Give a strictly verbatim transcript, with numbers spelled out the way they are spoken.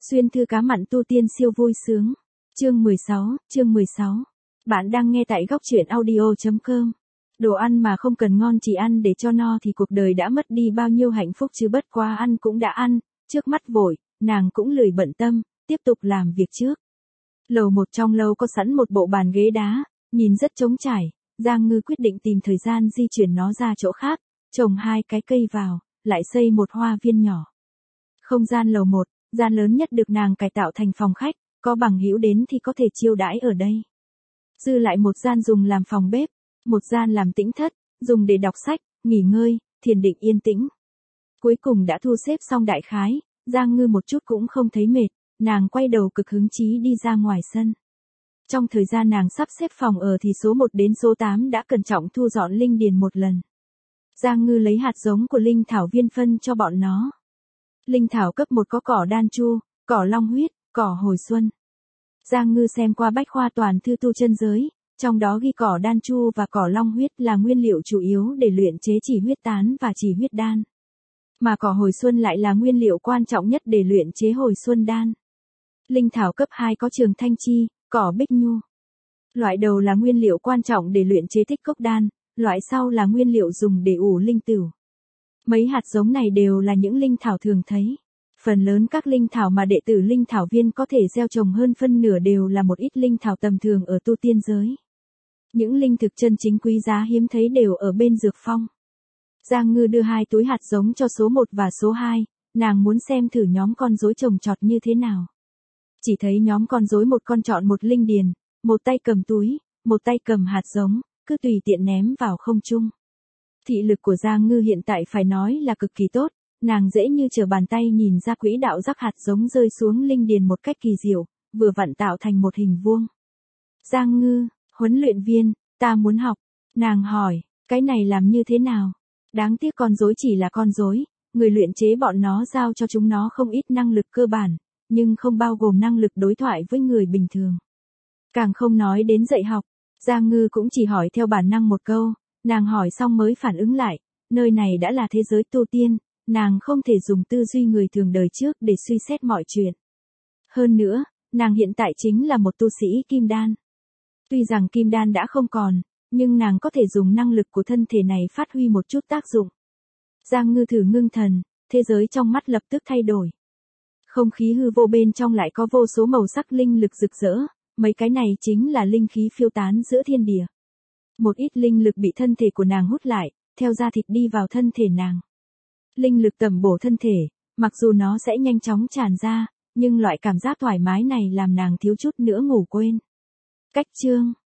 Xuyên thư cá mặn tu tiên siêu vui sướng. Chương mười sáu, chương mười sáu. Bạn đang nghe tại góc truyện audio chấm com. Đồ ăn mà không cần ngon chỉ ăn để cho no thì cuộc đời đã mất đi bao nhiêu hạnh phúc chứ bất quá ăn cũng đã ăn, trước mắt vội, nàng cũng lười bận tâm, tiếp tục làm việc trước. Lầu một trong lâu có sẵn một bộ bàn ghế đá, nhìn rất trống trải, Giang Ngư quyết định tìm thời gian di chuyển nó ra chỗ khác, trồng hai cái cây vào, lại xây một hoa viên nhỏ. Không gian lầu một, gian lớn nhất được nàng cải tạo thành phòng khách, có bằng hữu đến thì có thể chiêu đãi ở đây. Dư lại một gian dùng làm phòng bếp, một gian làm tĩnh thất, dùng để đọc sách, nghỉ ngơi, thiền định yên tĩnh. Cuối cùng đã thu xếp xong đại khái, Giang Ngư một chút cũng không thấy mệt, nàng quay đầu cực hứng chí đi ra ngoài sân. Trong thời gian nàng sắp xếp phòng ở thì số một đến số tám đã cẩn trọng thu dọn linh điền một lần. Giang Ngư lấy hạt giống của linh thảo viên phân cho bọn nó. Linh thảo cấp một có cỏ đan chu, cỏ long huyết, cỏ hồi xuân. Giang Ngư xem qua bách khoa toàn thư tu chân giới, trong đó ghi cỏ đan chu và cỏ long huyết là nguyên liệu chủ yếu để luyện chế chỉ huyết tán và chỉ huyết đan. Mà cỏ hồi xuân lại là nguyên liệu quan trọng nhất để luyện chế hồi xuân đan. Linh thảo cấp hai có trường thanh chi, cỏ bích nhu. Loại đầu là nguyên liệu quan trọng để luyện chế tích cốc đan, loại sau là nguyên liệu dùng để ủ linh tửu. Mấy hạt giống này đều là những linh thảo thường thấy. Phần lớn các linh thảo mà đệ tử linh thảo viên có thể gieo trồng hơn phân nửa đều là một ít linh thảo tầm thường ở tu tiên giới. Những linh thực chân chính quý giá hiếm thấy đều ở bên dược phong. Giang Ngư đưa hai túi hạt giống cho số một và số hai, nàng muốn xem thử nhóm con rối trồng trọt như thế nào. Chỉ thấy nhóm con rối một con chọn một linh điền, một tay cầm túi, một tay cầm hạt giống, cứ tùy tiện ném vào không trung. Thị lực của Giang Ngư hiện tại phải nói là cực kỳ tốt, nàng dễ như trở bàn tay nhìn ra quỹ đạo rắc hạt giống rơi xuống linh điền một cách kỳ diệu, vừa vặn tạo thành một hình vuông. Giang Ngư, huấn luyện viên, ta muốn học. Nàng hỏi, cái này làm như thế nào? Đáng tiếc con rối chỉ là con rối, người luyện chế bọn nó giao cho chúng nó không ít năng lực cơ bản, nhưng không bao gồm năng lực đối thoại với người bình thường. Càng không nói đến dạy học, Giang Ngư cũng chỉ hỏi theo bản năng một câu, nàng hỏi xong mới phản ứng lại, nơi này đã là thế giới tu tiên, nàng không thể dùng tư duy người thường đời trước để suy xét mọi chuyện. Hơn nữa, nàng hiện tại chính là một tu sĩ kim đan. Tuy rằng kim đan đã không còn, nhưng nàng có thể dùng năng lực của thân thể này phát huy một chút tác dụng. Giang Ngư thử ngưng thần, thế giới trong mắt lập tức thay đổi. Không khí hư vô bên trong lại có vô số màu sắc linh lực rực rỡ, mấy cái này chính là linh khí phiêu tán giữa thiên địa. Một ít linh lực bị thân thể của nàng hút lại, theo da thịt đi vào thân thể nàng. Linh lực tầm bổ thân thể, mặc dù nó sẽ nhanh chóng tràn ra, nhưng loại cảm giác thoải mái này làm nàng thiếu chút nữa ngủ quên. Cách chương,